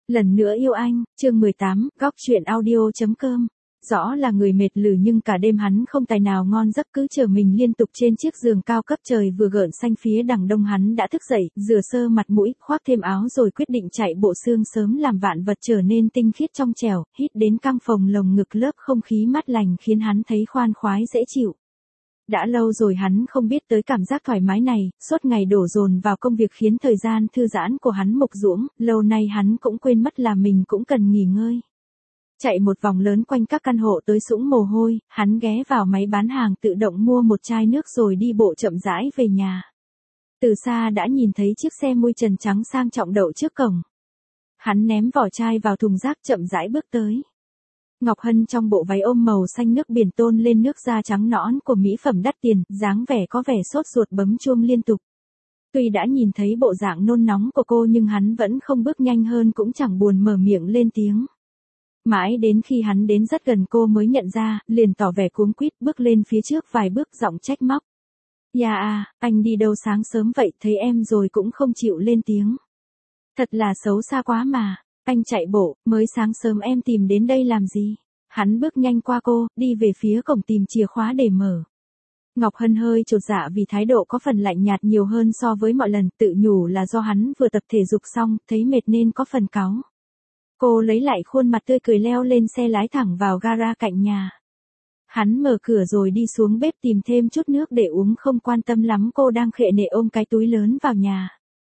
Lần nữa yêu anh, chương 18, góc truyện audio.com. Rõ là người mệt lử nhưng cả đêm hắn không tài nào ngon giấc, cứ chờ mình liên tục trên chiếc giường cao cấp. Trời vừa gợn xanh phía đằng đông hắn đã thức dậy, rửa sơ mặt mũi, khoác thêm áo rồi quyết định chạy bộ xương sớm làm vạn vật trở nên tinh khiết trong trẻo, hít đến căng phồng lồng ngực lớp không khí mát lành khiến hắn thấy khoan khoái dễ chịu. Đã lâu rồi hắn không biết tới cảm giác thoải mái này, suốt ngày đổ dồn vào công việc khiến thời gian thư giãn của hắn mục ruỗng, lâu nay hắn cũng quên mất là mình cũng cần nghỉ ngơi. Chạy một vòng lớn quanh các căn hộ tới sũng mồ hôi, hắn ghé vào máy bán hàng tự động mua một chai nước rồi đi bộ chậm rãi về nhà. Từ xa đã nhìn thấy chiếc xe mui trần trắng sang trọng đậu trước cổng. Hắn ném vỏ chai vào thùng rác chậm rãi bước tới. Ngọc Hân trong bộ váy ôm màu xanh nước biển tôn lên nước da trắng nõn của mỹ phẩm đắt tiền, dáng vẻ có vẻ sốt ruột bấm chuông liên tục. Tuy đã nhìn thấy bộ dạng nôn nóng của cô nhưng hắn vẫn không bước nhanh hơn cũng chẳng buồn mở miệng lên tiếng. Mãi đến khi hắn đến rất gần cô mới nhận ra, liền tỏ vẻ cuống quýt bước lên phía trước vài bước giọng trách móc. Dạ à, anh đi đâu sáng sớm vậy, thấy em rồi cũng không chịu lên tiếng. Thật là xấu xa quá mà. Anh chạy bộ, mới sáng sớm em tìm đến đây làm gì? Hắn bước nhanh qua cô, đi về phía cổng tìm chìa khóa để mở. Ngọc Hân hơi chột dạ vì thái độ có phần lạnh nhạt nhiều hơn so với mọi lần, tự nhủ là do hắn vừa tập thể dục xong, thấy mệt nên có phần cáu. Cô lấy lại khuôn mặt tươi cười leo lên xe lái thẳng vào gara cạnh nhà. Hắn mở cửa rồi đi xuống bếp tìm thêm chút nước để uống, không quan tâm lắm cô đang khệ nệ ôm cái túi lớn vào nhà.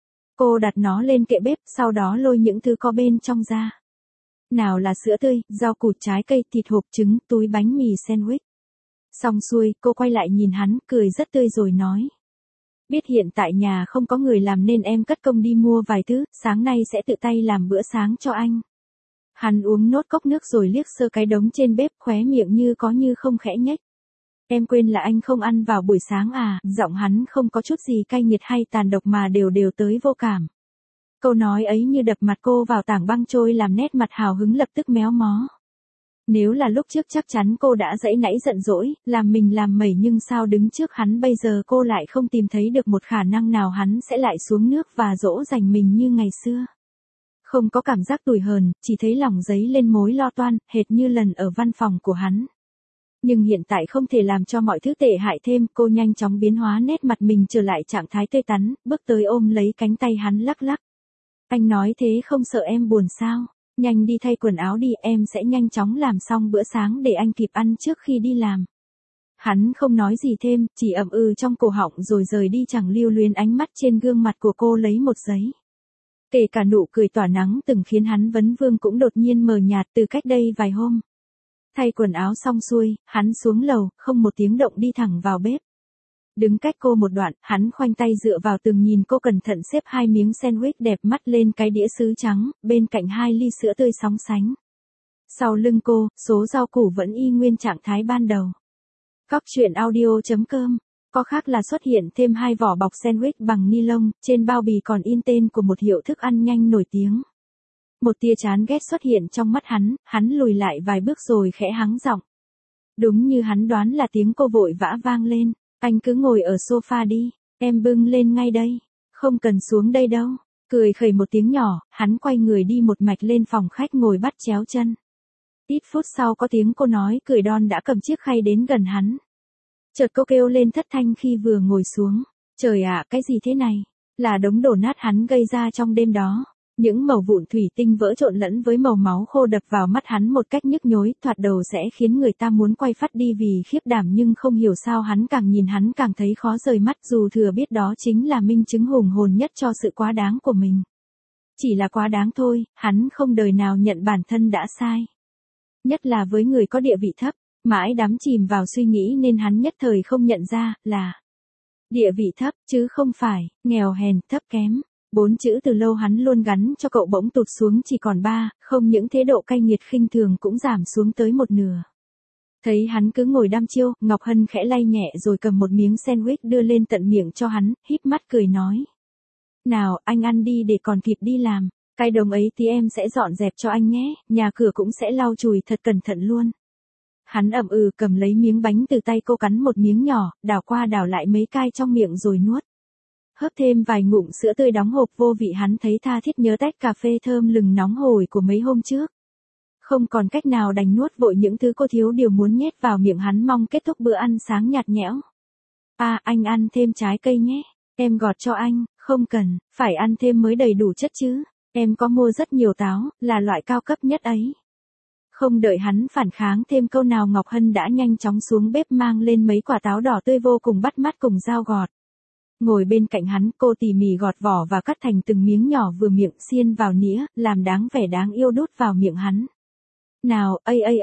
Cô đặt nó lên kệ bếp, sau đó lôi những thứ có bên trong ra. Nào là sữa tươi, rau củ, trái cây, thịt hộp, trứng, túi bánh mì sandwich. Xong xuôi, cô quay lại nhìn hắn, cười rất tươi rồi nói. Biết hiện tại nhà không có người làm nên em cất công đi mua vài thứ, sáng nay sẽ tự tay làm bữa sáng cho anh. Hắn uống nốt cốc nước rồi liếc sơ cái đống trên bếp, khóe miệng như có như không khẽ nhếch. Em quên là anh không ăn vào buổi sáng à, giọng hắn không có chút gì cay nghiệt hay tàn độc mà đều tới vô cảm. Câu nói ấy như đập mặt cô vào tảng băng trôi làm nét mặt hào hứng lập tức méo mó. Nếu là lúc trước chắc chắn cô đã giãy nãy giận dỗi, làm mình làm mẩy, nhưng sao đứng trước hắn bây giờ cô lại không tìm thấy được một khả năng nào hắn sẽ lại xuống nước và dỗ dành mình như ngày xưa. Không có cảm giác tủi hờn, chỉ thấy lòng dấy lên mối lo toan, hệt như lần ở văn phòng của hắn. Nhưng hiện tại không thể làm cho mọi thứ tệ hại thêm, cô nhanh chóng biến hóa nét mặt mình trở lại trạng thái tươi tắn, bước tới ôm lấy cánh tay hắn lắc lắc. Anh nói thế không sợ em buồn sao? Nhanh đi thay quần áo đi, em sẽ nhanh chóng làm xong bữa sáng để anh kịp ăn trước khi đi làm. Hắn không nói gì thêm, chỉ ậm ừ trong cổ họng rồi rời đi, chẳng lưu luyến ánh mắt trên gương mặt của cô lấy một giấy. Kể cả nụ cười tỏa nắng từng khiến hắn vấn vương cũng đột nhiên mờ nhạt từ cách đây vài hôm. Thay quần áo xong xuôi, hắn xuống lầu, không một tiếng động đi thẳng vào bếp. Đứng cách cô một đoạn, hắn khoanh tay dựa vào tường nhìn cô cẩn thận xếp hai miếng sandwich đẹp mắt lên cái đĩa sứ trắng, bên cạnh hai ly sữa tươi sóng sánh. Sau lưng cô, số rau củ vẫn y nguyên trạng thái ban đầu. Góc truyện audio.com. Có khác là xuất hiện thêm hai vỏ bọc sandwich bằng ni lông, trên bao bì còn in tên của một hiệu thức ăn nhanh nổi tiếng. Một tia chán ghét xuất hiện trong mắt hắn lùi lại vài bước rồi khẽ hắng giọng. Đúng như hắn đoán là tiếng cô vội vã vang lên. Anh cứ ngồi ở sofa đi, em bưng lên ngay đây, không cần xuống đây đâu. Cười khẩy một tiếng nhỏ, hắn quay người đi một mạch lên phòng khách ngồi bắt chéo chân. Ít phút sau có tiếng cô nói cười đon đã cầm chiếc khay đến gần hắn. Chợt cô kêu lên thất thanh khi vừa ngồi xuống. Trời ạ, cái gì thế này? Là đống đổ nát hắn gây ra trong đêm đó. Những mẩu vụn thủy tinh vỡ trộn lẫn với màu máu khô đập vào mắt hắn một cách nhức nhối, thoạt đầu sẽ khiến người ta muốn quay phát đi vì khiếp đảm, nhưng không hiểu sao hắn càng nhìn hắn càng thấy khó rời mắt, dù thừa biết đó chính là minh chứng hùng hồn nhất cho sự quá đáng của mình. Chỉ là quá đáng thôi, hắn không đời nào nhận bản thân đã sai. Nhất là với người có địa vị thấp, mãi đắm chìm vào suy nghĩ nên hắn nhất thời không nhận ra là địa vị thấp, chứ không phải nghèo hèn, thấp kém. 4 chữ từ lâu hắn luôn gắn cho cậu bỗng tụt xuống chỉ còn 3, không những thế độ cay nghiệt khinh thường cũng giảm xuống tới một nửa. Thấy hắn cứ ngồi đăm chiêu, Ngọc Hân khẽ lay nhẹ rồi cầm một miếng sandwich đưa lên tận miệng cho hắn, híp mắt cười nói. Nào, anh ăn đi để còn kịp đi làm, cái đống ấy thì em sẽ dọn dẹp cho anh nhé, nhà cửa cũng sẽ lau chùi thật cẩn thận luôn. Hắn ậm ừ cầm lấy miếng bánh từ tay cô cắn một miếng nhỏ, đảo qua đảo lại mấy cái trong miệng rồi nuốt. hớp thêm vài ngụm sữa tươi đóng hộp vô vị, hắn thấy tha thiết nhớ tách cà phê thơm lừng nóng hổi của mấy hôm trước. Không còn cách nào đành nuốt vội những thứ cô thiếu điều muốn nhét vào miệng, hắn mong kết thúc bữa ăn sáng nhạt nhẽo. Anh ăn thêm trái cây nhé, em gọt cho anh. Không cần, phải ăn thêm mới đầy đủ chất chứ. Em có mua rất nhiều táo, là loại cao cấp nhất ấy. Không đợi hắn phản kháng thêm câu nào, Ngọc Hân đã nhanh chóng xuống bếp mang lên mấy quả táo đỏ tươi vô cùng bắt mắt cùng dao gọt. Ngồi bên cạnh hắn, cô tỉ mỉ gọt vỏ và cắt thành từng miếng nhỏ vừa miệng, xiên vào nĩa, làm đáng vẻ đáng yêu đút vào miệng hắn. Nào,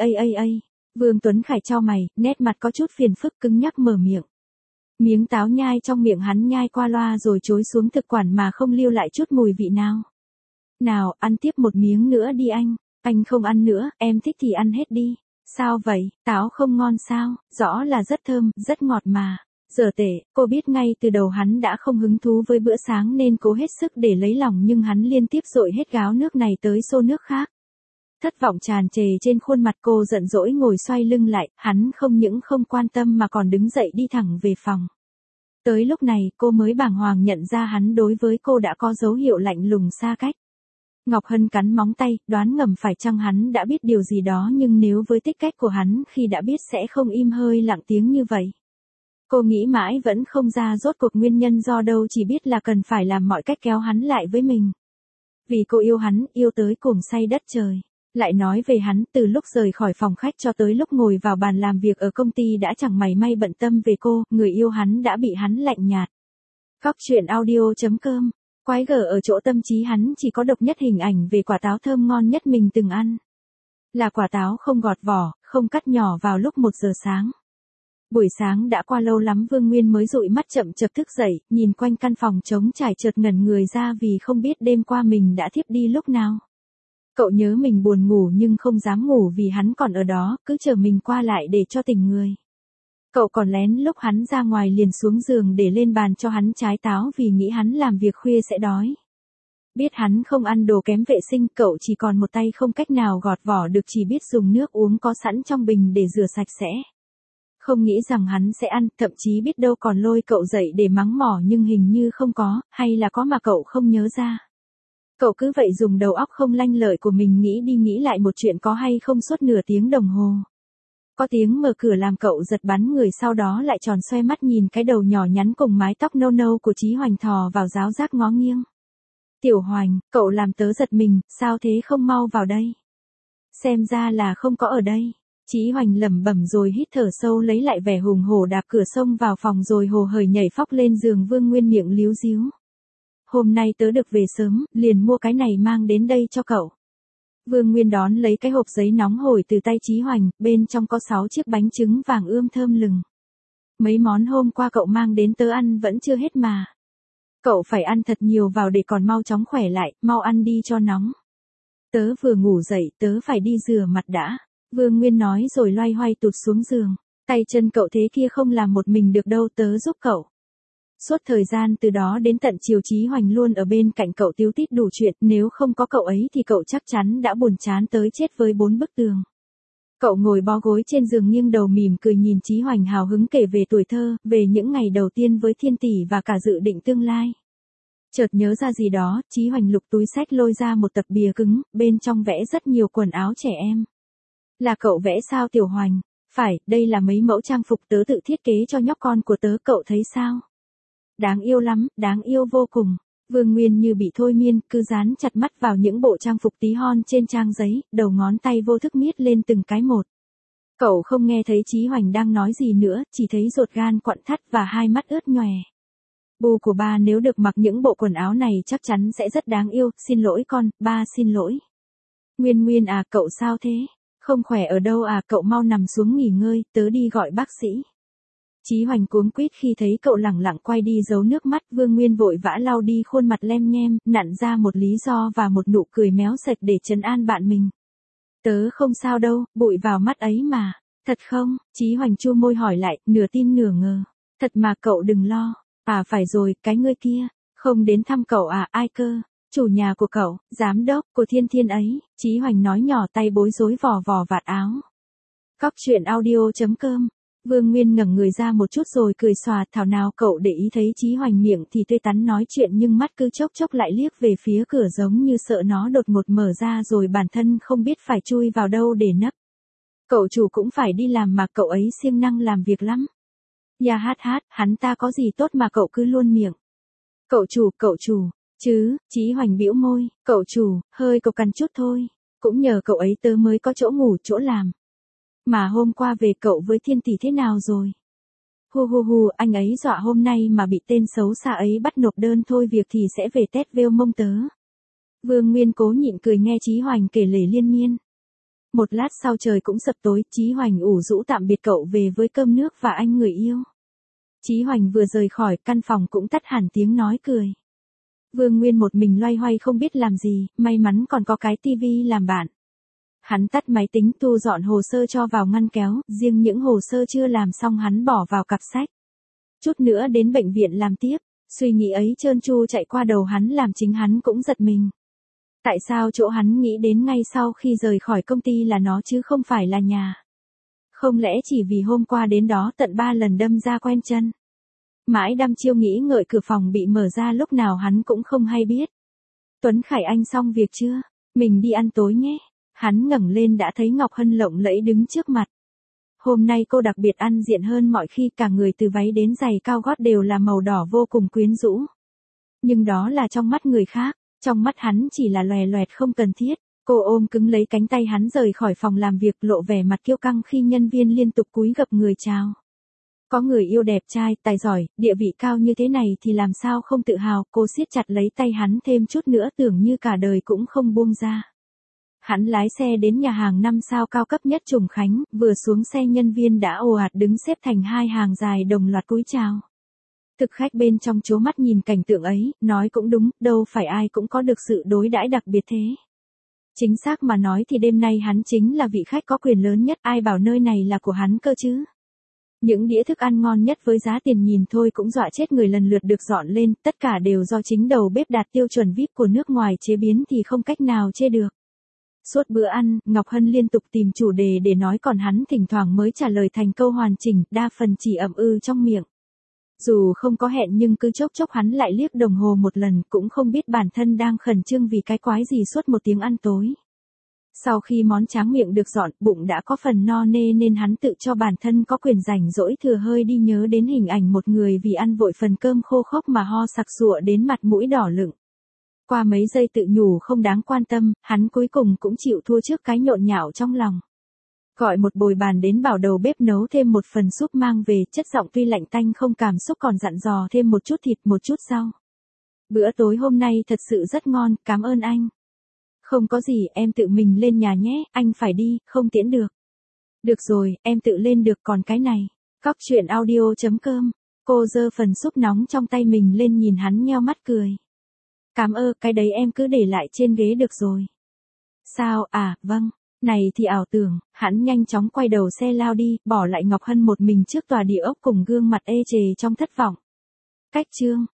Vương Tuấn Khải chau mày, nét mặt có chút phiền phức, cứng nhắc mở miệng. Miếng táo nhai trong miệng hắn nhai qua loa rồi trối xuống thực quản mà không lưu lại chút mùi vị nào. Nào, ăn tiếp một miếng nữa đi anh. Anh không ăn nữa, em thích thì ăn hết đi. Sao vậy, táo không ngon sao? Rõ là rất thơm, rất ngọt mà. Giờ tệ, cô biết ngay từ đầu hắn đã không hứng thú với bữa sáng nên cố hết sức để lấy lòng, nhưng hắn liên tiếp dội hết gáo nước này tới xô nước khác. Thất vọng tràn trề trên khuôn mặt cô, giận dỗi ngồi xoay lưng lại, hắn không những không quan tâm mà còn đứng dậy đi thẳng về phòng. Tới lúc này cô mới bàng hoàng nhận ra hắn đối với cô đã có dấu hiệu lạnh lùng xa cách. Ngọc Hân cắn móng tay, đoán ngầm phải chăng hắn đã biết điều gì đó, nhưng nếu với tính cách của hắn khi đã biết sẽ không im hơi lặng tiếng như vậy. Cô nghĩ mãi vẫn không ra rốt cuộc nguyên nhân do đâu, chỉ biết là cần phải làm mọi cách kéo hắn lại với mình. Vì cô yêu hắn, yêu tới cuồng say đất trời. Lại nói về hắn, từ lúc rời khỏi phòng khách cho tới lúc ngồi vào bàn làm việc ở công ty đã chẳng mảy may bận tâm về cô, người yêu hắn đã bị hắn lạnh nhạt. Góc truyện audio.com. Quái gở ở chỗ tâm trí hắn chỉ có độc nhất hình ảnh về quả táo thơm ngon nhất mình từng ăn. Là quả táo không gọt vỏ, không cắt nhỏ vào lúc 1 giờ sáng. Buổi sáng đã qua lâu lắm, Vương Nguyên mới dụi mắt chậm chập thức dậy, nhìn quanh căn phòng trống trải chợt ngẩn người ra vì không biết đêm qua mình đã thiếp đi lúc nào. Cậu nhớ mình buồn ngủ nhưng không dám ngủ vì hắn còn ở đó, cứ chờ mình qua lại để cho tỉnh người. Cậu còn lén lúc hắn ra ngoài liền xuống giường để lên bàn cho hắn trái táo vì nghĩ hắn làm việc khuya sẽ đói. Biết hắn không ăn đồ kém vệ sinh, cậu chỉ còn một tay không cách nào gọt vỏ được, chỉ biết dùng nước uống có sẵn trong bình để rửa sạch sẽ. Không nghĩ rằng hắn sẽ ăn, thậm chí biết đâu còn lôi cậu dậy để mắng mỏ, nhưng hình như không có, hay là có mà cậu không nhớ ra. Cậu cứ vậy dùng đầu óc không lanh lợi của mình nghĩ đi nghĩ lại một chuyện có hay không suốt nửa tiếng đồng hồ. Có tiếng mở cửa làm cậu giật bắn người, sau đó lại tròn xoe mắt nhìn cái đầu nhỏ nhắn cùng mái tóc nâu nâu của Chí Hoành thò vào ráo rác ngó nghiêng. Tiểu Hoành, cậu làm tớ giật mình, sao thế, không mau vào đây. Xem ra là không có ở đây. Chí Hoành lẩm bẩm rồi hít thở sâu, lấy lại vẻ hùng hổ đạp cửa xông vào phòng rồi hồ hởi nhảy phóc lên giường. Vương Nguyên miệng líu díu. Hôm nay tớ được về sớm, liền mua cái này mang đến đây cho cậu. Vương Nguyên đón lấy cái hộp giấy nóng hổi từ tay Chí Hoành, bên trong có 6 chiếc bánh trứng vàng ươm thơm lừng. Mấy món hôm qua cậu mang đến tớ ăn vẫn chưa hết mà. Cậu phải ăn thật nhiều vào để còn mau chóng khỏe lại, mau ăn đi cho nóng. Tớ vừa ngủ dậy, tớ phải đi rửa mặt đã. Vương Nguyên nói rồi loay hoay tụt xuống giường. Tay chân cậu thế kia không làm một mình được đâu, tớ giúp cậu. Suốt thời gian từ đó đến tận chiều, Chí Hoành luôn ở bên cạnh cậu tíu tít đủ chuyện, nếu không có cậu ấy thì cậu chắc chắn đã buồn chán tới chết với 4 bức tường. Cậu ngồi bó gối trên giường nghiêng đầu mỉm cười nhìn Chí Hoành hào hứng kể về tuổi thơ, về những ngày đầu tiên với Thiên Tỷ và cả dự định tương lai. Chợt nhớ ra gì đó, Chí Hoành lục túi xách lôi ra một tập bìa cứng, bên trong vẽ rất nhiều quần áo trẻ em. Là cậu vẽ sao Tiểu Hoành? Phải, đây là mấy mẫu trang phục tớ tự thiết kế cho nhóc con của tớ, cậu thấy sao? Đáng yêu lắm, đáng yêu vô cùng. Vương Nguyên như bị thôi miên, cứ dán chặt mắt vào những bộ trang phục tí hon trên trang giấy, đầu ngón tay vô thức miết lên từng cái một. Cậu không nghe thấy Chí Hoành đang nói gì nữa, chỉ thấy ruột gan quặn thắt và hai mắt ướt nhòe. Bù của ba nếu được mặc những bộ quần áo này chắc chắn sẽ rất đáng yêu, xin lỗi con, ba xin lỗi. Nguyên à, cậu sao thế? Không khỏe ở đâu à, cậu mau nằm xuống nghỉ ngơi, tớ đi gọi bác sĩ. Chí Hoành cuống quýt khi thấy cậu lẳng lặng quay đi giấu nước mắt. Vương Nguyên vội vã lau đi khuôn mặt lem nhem, nặn ra một lý do và một nụ cười méo sạch để trấn an bạn mình. Tớ không sao đâu, bụi vào mắt ấy mà. Thật không? Chí Hoành chua môi hỏi lại, nửa tin nửa ngờ. Thật mà cậu đừng lo. À phải rồi, cái ngươi kia. Không đến thăm cậu à, ai cơ? Chủ nhà của cậu, giám đốc của Thiên ấy. Chí Hoành nói nhỏ, tay bối rối vò vò vạt áo. Góc truyện audio.com Vương Nguyên ngẩng người ra một chút rồi cười xòa, thảo nào cậu để ý thấy Chí Hoành miệng thì tươi tắn nói chuyện nhưng mắt cứ chốc chốc lại liếc về phía cửa giống như sợ nó đột ngột mở ra rồi bản thân không biết phải chui vào đâu để nấp. Cậu chủ cũng phải đi làm mà cậu ấy siêng năng làm việc lắm. Ya hát, hắn ta có gì tốt mà cậu cứ luôn miệng. Cậu chủ, chứ, Chí Hoành bĩu môi, cậu chủ, hơi cộc cằn chút thôi. Cũng nhờ cậu ấy tớ mới có chỗ ngủ chỗ làm. Mà hôm qua về cậu với Thiên tỷ thế nào rồi? Hu, anh ấy dọa hôm nay mà bị tên xấu xa ấy bắt nộp đơn thôi việc thì sẽ về tét vêu mông tớ. Vương Nguyên cố nhịn cười nghe Chí Hoành kể lể liên miên. Một lát sau trời cũng sập tối, Chí Hoành ủ rũ tạm biệt cậu về với cơm nước và anh người yêu. Chí Hoành vừa rời khỏi căn phòng cũng tắt hẳn tiếng nói cười. Vương Nguyên một mình loay hoay không biết làm gì, may mắn còn có cái tivi làm bạn. Hắn tắt máy tính thu dọn hồ sơ cho vào ngăn kéo, riêng những hồ sơ chưa làm xong hắn bỏ vào cặp sách. Chút nữa đến bệnh viện làm tiếp, suy nghĩ ấy trơn tru chạy qua đầu hắn làm chính hắn cũng giật mình. Tại sao chỗ hắn nghĩ đến ngay sau khi rời khỏi công ty là nó chứ không phải là nhà? Không lẽ chỉ vì hôm qua đến đó tận 3 lần đâm ra quen chân? Mãi đăm chiêu nghĩ ngợi cửa phòng bị mở ra lúc nào hắn cũng không hay biết. Tuấn Khải anh xong việc chưa? Mình đi ăn tối nhé. Hắn ngẩng lên đã thấy Ngọc Hân lộng lẫy đứng trước mặt. Hôm nay cô đặc biệt ăn diện hơn mọi khi, cả người từ váy đến giày cao gót đều là màu đỏ vô cùng quyến rũ. Nhưng đó là trong mắt người khác, trong mắt hắn chỉ là loè loẹt không cần thiết. Cô ôm cứng lấy cánh tay hắn rời khỏi phòng làm việc lộ vẻ mặt kiêu căng khi nhân viên liên tục cúi gập người chào. Có người yêu đẹp trai, tài giỏi, địa vị cao như thế này thì làm sao không tự hào, cô siết chặt lấy tay hắn thêm chút nữa tưởng như cả đời cũng không buông ra. Hắn lái xe đến nhà hàng 5 sao cao cấp nhất Trùng Khánh, vừa xuống xe nhân viên đã ồ ạt đứng xếp thành hai hàng dài đồng loạt cúi chào. Thực khách bên trong chố mắt nhìn cảnh tượng ấy, nói cũng đúng, đâu phải ai cũng có được sự đối đãi đặc biệt thế. Chính xác mà nói thì đêm nay hắn chính là vị khách có quyền lớn nhất, ai bảo nơi này là của hắn cơ chứ. Những đĩa thức ăn ngon nhất với giá tiền nhìn thôi cũng dọa chết người lần lượt được dọn lên, tất cả đều do chính đầu bếp đạt tiêu chuẩn VIP của nước ngoài chế biến thì không cách nào chê được. Suốt bữa ăn, Ngọc Hân liên tục tìm chủ đề để nói còn hắn thỉnh thoảng mới trả lời thành câu hoàn chỉnh, đa phần chỉ ậm trong miệng. Dù không có hẹn nhưng cứ chốc chốc hắn lại liếc đồng hồ một lần, cũng không biết bản thân đang khẩn trương vì cái quái gì suốt một tiếng ăn tối. Sau khi món tráng miệng được dọn, bụng đã có phần no nê nên hắn tự cho bản thân có quyền rảnh rỗi thừa hơi đi nhớ đến hình ảnh một người vì ăn vội phần cơm khô khốc mà ho sặc sụa đến mặt mũi đỏ lựng. Qua mấy giây tự nhủ không đáng quan tâm, hắn cuối cùng cũng chịu thua trước cái nhộn nhạo trong lòng. Gọi một bồi bàn đến bảo đầu bếp nấu thêm một phần súp mang về, chất giọng tuy lạnh tanh không cảm xúc còn dặn dò thêm một chút thịt một chút rau. Bữa tối hôm nay thật sự rất ngon, cảm ơn anh. Không có gì, em tự mình lên nhà nhé, anh phải đi, không tiễn được. Được rồi, em tự lên được còn cái này. Cóc truyện audio.com. Cô giơ phần súp nóng trong tay mình lên nhìn hắn nheo mắt cười. Cảm ơn, cái đấy em cứ để lại trên ghế được rồi. Sao, à, vâng. Này thì ảo tưởng, hắn nhanh chóng quay đầu xe lao đi, bỏ lại Ngọc Hân một mình trước tòa địa ốc cùng gương mặt ê chề trong thất vọng. Cách chương.